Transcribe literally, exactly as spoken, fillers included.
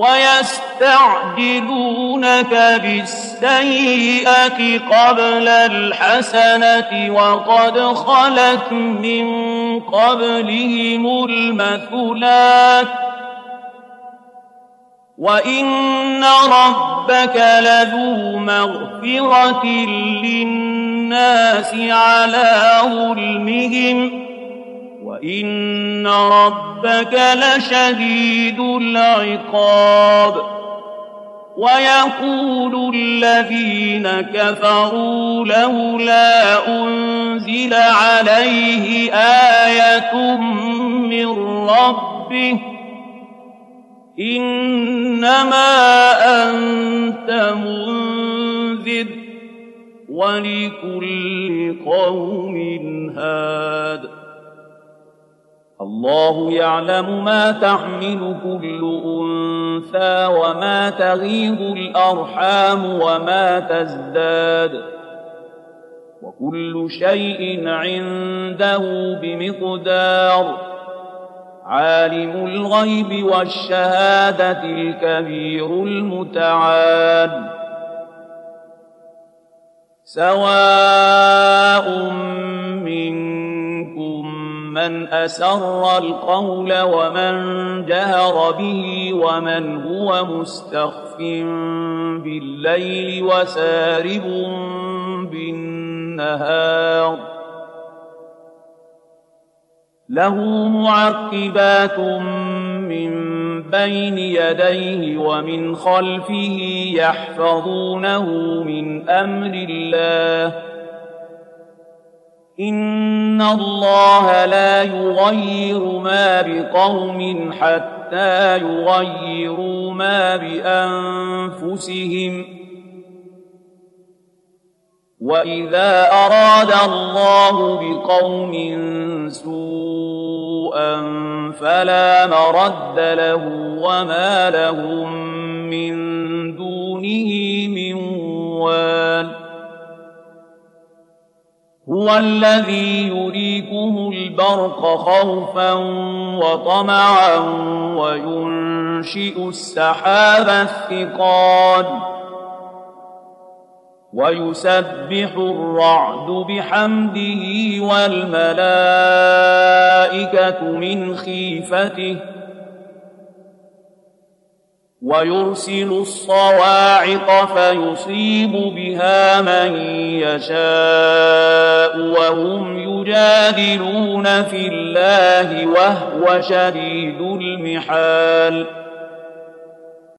ويستعجلونك بالسيئة قبل الحسنة وقد خلت من قبلهم المثلات وإن ربك لذو مغفرة للناس على ظلمهم وإن ربك لشديد العقاب ويقول الذين كفروا لولا أنزل عليه آية من ربه إنما أنت منذر ولكل قوم هاد الله يعلم ما تحمل كل أنثى وما تغيض الأرحام وما تزداد وكل شيء عنده بمقدار عالم الغيب والشهادة الكبير المتعال سواء منكم من أسر القول ومن جهر به ومن هو مستخف بالليل وسارب بالنهار له معقبات من بين يديه ومن خلفه يحفظونه من أمر الله إن الله لا يغير ما بقوم حتى يغيروا ما بأنفسهم وإذا أراد الله بقوم سوءا فلا مرد له وما لهم من دونه من وال هو الذي يريكم البرق خوفا وطمعا وينشئ السحاب الثقال ويسبح الرعد بحمده والملائكة من خيفته ويرسل الصواعق فيصيب بها من يشاء وهم يجادلون في الله وهو شديد المحال